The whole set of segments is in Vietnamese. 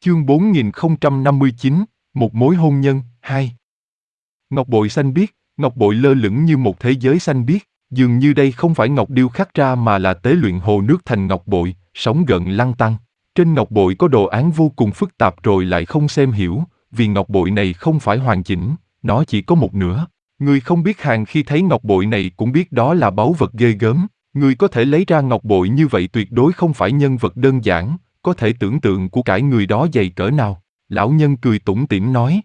Chương 4059, một mối hôn nhân, 2. Ngọc bội xanh biếc, ngọc bội lơ lửng như một thế giới xanh biếc, dường như đây không phải ngọc điêu khắc ra mà là tế luyện hồ nước thành ngọc bội, sóng gợn lăn tăn. Trên ngọc bội có đồ án vô cùng phức tạp rồi lại không xem hiểu, vì ngọc bội này không phải hoàn chỉnh, nó chỉ có một nửa. Người không biết hàng khi thấy ngọc bội này cũng biết đó là báu vật ghê gớm. Người có thể lấy ra ngọc bội như vậy tuyệt đối không phải nhân vật đơn giản, có thể tưởng tượng của cải người đó dày cỡ nào. Lão nhân cười tủm tỉm nói.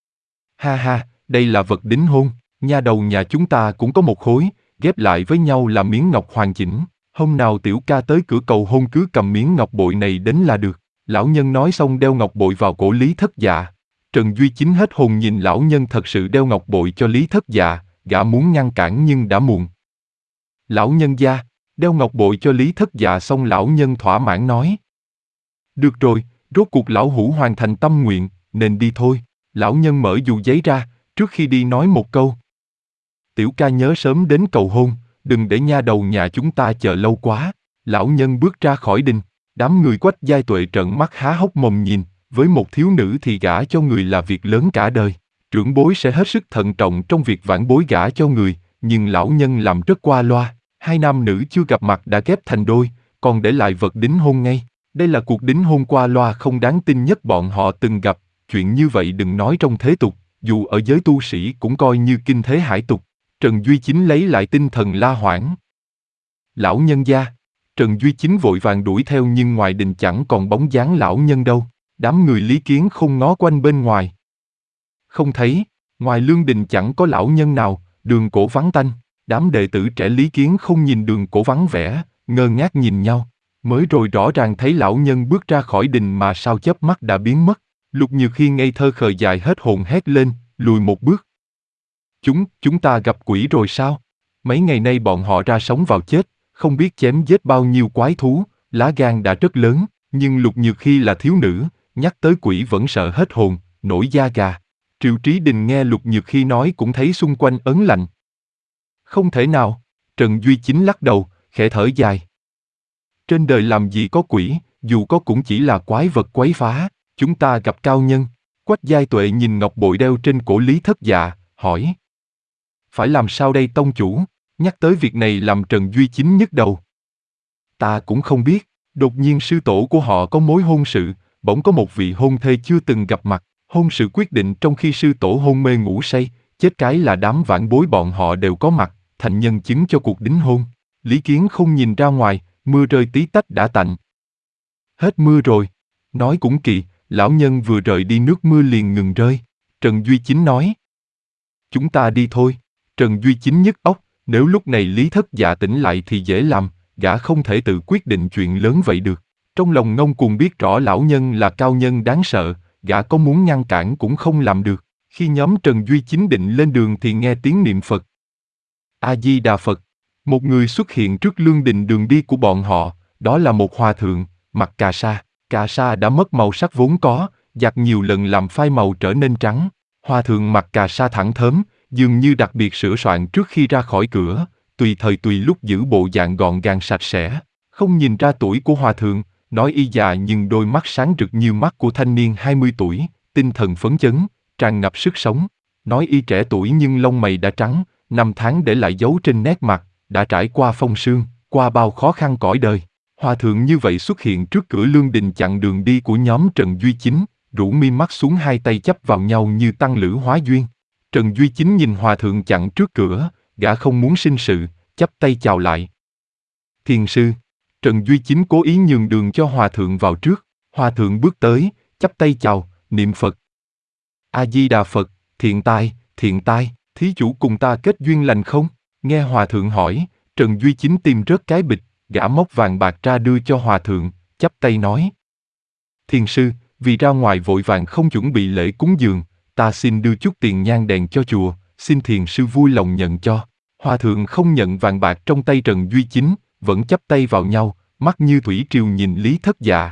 Ha ha, đây là vật đính hôn, nha đầu nhà chúng ta cũng có một khối, ghép lại với nhau là miếng ngọc hoàn chỉnh. Hôm nào tiểu ca tới cửa cầu hôn cứ cầm miếng ngọc bội này đến là được. Lão nhân nói xong đeo ngọc bội vào cổ Lý Thất Dạ. Trần Duy Chính hết hồn nhìn lão nhân thật sự đeo ngọc bội cho Lý Thất Dạ, gã muốn ngăn cản nhưng đã muộn. Lão nhân gia, đeo ngọc bội cho Lý Thất Dạ xong lão nhân thỏa mãn nói. Được rồi, rốt cuộc lão hủ hoàn thành tâm nguyện, nên đi thôi. Lão nhân mở dù giấy ra, trước khi đi nói một câu. Tiểu ca nhớ sớm đến cầu hôn, đừng để nha đầu nhà chúng ta chờ lâu quá. Lão nhân bước ra khỏi đình, đám người Quách Giai Tuệ trợn mắt há hốc mồm nhìn, với một thiếu nữ thì gả cho người là việc lớn cả đời. Trưởng bối sẽ hết sức thận trọng trong việc vãn bối gả cho người, nhưng lão nhân làm rất qua loa. Hai nam nữ chưa gặp mặt đã ghép thành đôi, còn để lại vật đính hôn ngay. Đây là cuộc đính hôn qua loa không đáng tin nhất bọn họ từng gặp, chuyện như vậy đừng nói trong thế tục, dù ở giới tu sĩ cũng coi như kinh thế hải tục. Trần Duy Chính lấy lại tinh thần la hoảng. Lão nhân gia, Trần Duy Chính vội vàng đuổi theo nhưng ngoài đình chẳng còn bóng dáng lão nhân đâu, đám người Lý Kiến không ngó quanh bên ngoài. Không thấy, ngoài lương đình chẳng có lão nhân nào, đường cổ vắng tanh, đám đệ tử trẻ Lý Kiến không nhìn đường cổ vắng vẻ, ngơ ngác nhìn nhau. Mới rồi rõ ràng thấy lão nhân bước ra khỏi đình mà sao chớp mắt đã biến mất. Lục Nhược Hy ngây thơ khờ dại hết hồn hét lên, lùi một bước. Chúng ta gặp quỷ rồi sao? Mấy ngày nay bọn họ ra sống vào chết, không biết chém giết bao nhiêu quái thú, lá gan đã rất lớn, nhưng Lục Nhược Hy là thiếu nữ, nhắc tới quỷ vẫn sợ hết hồn, nổi da gà. Triệu Trí Đình nghe Lục Nhược Hy nói cũng thấy xung quanh ớn lạnh. Không thể nào, Trần Duy Chính lắc đầu, khẽ thở dài. Trên đời làm gì có quỷ, dù có cũng chỉ là quái vật quấy phá, chúng ta gặp cao nhân. Quách Giai Tuệ nhìn ngọc bội đeo trên cổ Lý Thất Dạ, hỏi. Phải làm sao đây tông chủ? Nhắc tới việc này làm Trần Duy Chính nhức đầu. Ta cũng không biết, đột nhiên sư tổ của họ có mối hôn sự, bỗng có một vị hôn thê chưa từng gặp mặt, hôn sự quyết định trong khi sư tổ hôn mê ngủ say, chết cái là đám vãn bối bọn họ đều có mặt, thành nhân chứng cho cuộc đính hôn. Lý Kiến không nhìn ra ngoài, mưa rơi tí tách đã tạnh. Hết mưa rồi. Nói cũng kỳ, lão nhân vừa rời đi nước mưa liền ngừng rơi. Trần Duy Chính nói. Chúng ta đi thôi. Trần Duy Chính nhức óc, nếu lúc này Lý Thất Dạ tỉnh lại thì dễ làm, gã không thể tự quyết định chuyện lớn vậy được. Trong lòng ngông cuồng biết rõ lão nhân là cao nhân đáng sợ, gã có muốn ngăn cản cũng không làm được. Khi nhóm Trần Duy Chính định lên đường thì nghe tiếng niệm Phật. A-di-đà Phật. Một người xuất hiện trước lương đình đường đi của bọn họ, đó là một hòa thượng, mặc cà sa. Cà sa đã mất màu sắc vốn có, giặt nhiều lần làm phai màu trở nên trắng. Hòa thượng mặc cà sa thẳng thớm, dường như đặc biệt sửa soạn trước khi ra khỏi cửa, tùy thời tùy lúc giữ bộ dạng gọn gàng sạch sẽ. Không nhìn ra tuổi của hòa thượng, nói y già nhưng đôi mắt sáng rực như mắt của thanh niên 20 tuổi, tinh thần phấn chấn, tràn ngập sức sống. Nói y trẻ tuổi nhưng lông mày đã trắng, năm tháng để lại dấu trên nét mặt, đã trải qua phong sương, qua bao khó khăn cõi đời. Hòa thượng như vậy xuất hiện trước cửa lương đình chặn đường đi của nhóm Trần Duy Chính, rũ mi mắt xuống hai tay chắp vào nhau như tăng lữ hóa duyên. Trần Duy Chính nhìn hòa thượng chặn trước cửa, gã không muốn sinh sự, chắp tay chào lại. Thiền sư. Trần Duy Chính cố ý nhường đường cho hòa thượng vào trước. Hòa thượng bước tới, chắp tay chào, niệm Phật. A-di-đà Phật, thiện tai, thí chủ cùng ta kết duyên lành không? Nghe hòa thượng hỏi, Trần Duy Chính tìm rớt cái bịch, gã móc vàng bạc ra đưa cho hòa thượng, chắp tay nói. Thiền sư, vì ra ngoài vội vàng không chuẩn bị lễ cúng dường, ta xin đưa chút tiền nhang đèn cho chùa, xin thiền sư vui lòng nhận cho. Hòa thượng không nhận vàng bạc trong tay Trần Duy Chính, vẫn chắp tay vào nhau, mắt như thủy triều nhìn Lý Thất Dạ.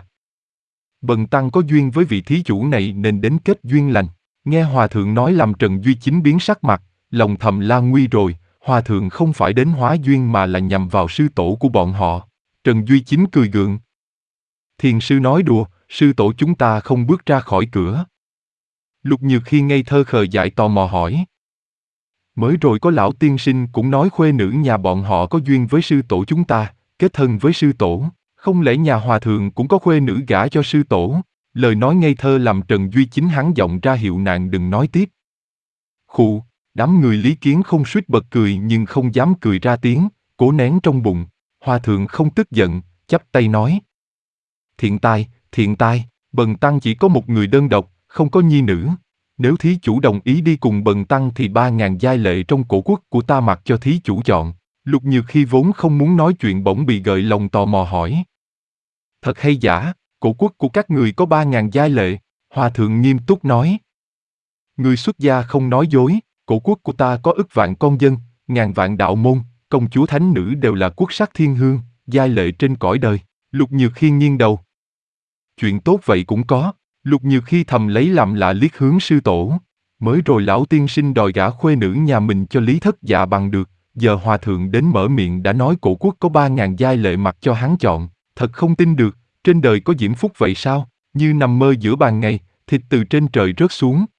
Bần tăng có duyên với vị thí chủ này nên đến kết duyên lành. Nghe hòa thượng nói làm Trần Duy Chính biến sắc mặt, lòng thầm la nguy rồi, hòa thượng không phải đến hóa duyên mà là nhằm vào sư tổ của bọn họ. Trần Duy Chính cười gượng. Thiền sư nói đùa, sư tổ chúng ta không bước ra khỏi cửa. Lục Nhược Khi ngây thơ khờ dại tò mò hỏi. Mới rồi có lão tiên sinh cũng nói khuê nữ nhà bọn họ có duyên với sư tổ chúng ta, kết thân với sư tổ, không lẽ nhà hòa thượng cũng có khuê nữ gả cho sư tổ? Lời nói ngây thơ làm Trần Duy Chính hắn giọng ra hiệu nạn đừng nói tiếp. Khụ, đám người Lý Kiến không suýt bật cười nhưng không dám cười ra tiếng, cố nén trong bụng. Hòa thượng không tức giận, chắp tay nói. Thiện tai, Bần tăng chỉ có một người đơn độc, không có nhi nữ. Nếu thí chủ đồng ý đi cùng Bần tăng thì 3.000 giai lệ trong cổ quốc của ta mặc cho thí chủ chọn. Lục Nhược Khi vốn không muốn nói chuyện bỗng bị gợi lòng tò mò hỏi. Thật hay giả, cổ quốc của các người có 3.000 giai lệ? Hòa thượng nghiêm túc nói. Người xuất gia không nói dối, cổ quốc của ta có ức vạn con dân, ngàn vạn đạo môn, công chúa thánh nữ đều là quốc sắc thiên hương, giai lệ trên cõi đời. Lục Nhược Khi nghiêng đầu. Chuyện tốt vậy cũng có. Lục Nhược Khi thầm lấy làm lạ liếc hướng sư tổ. Mới rồi lão tiên sinh đòi gả khuê nữ nhà mình cho Lý Thất Dạ bằng được, giờ hòa thượng đến mở miệng đã nói cổ quốc có 3.000 giai lệ mặc cho hắn chọn. Thật không tin được, trên đời có diễm phúc vậy sao? Như nằm mơ giữa ban ngày, thịt từ trên trời rớt xuống,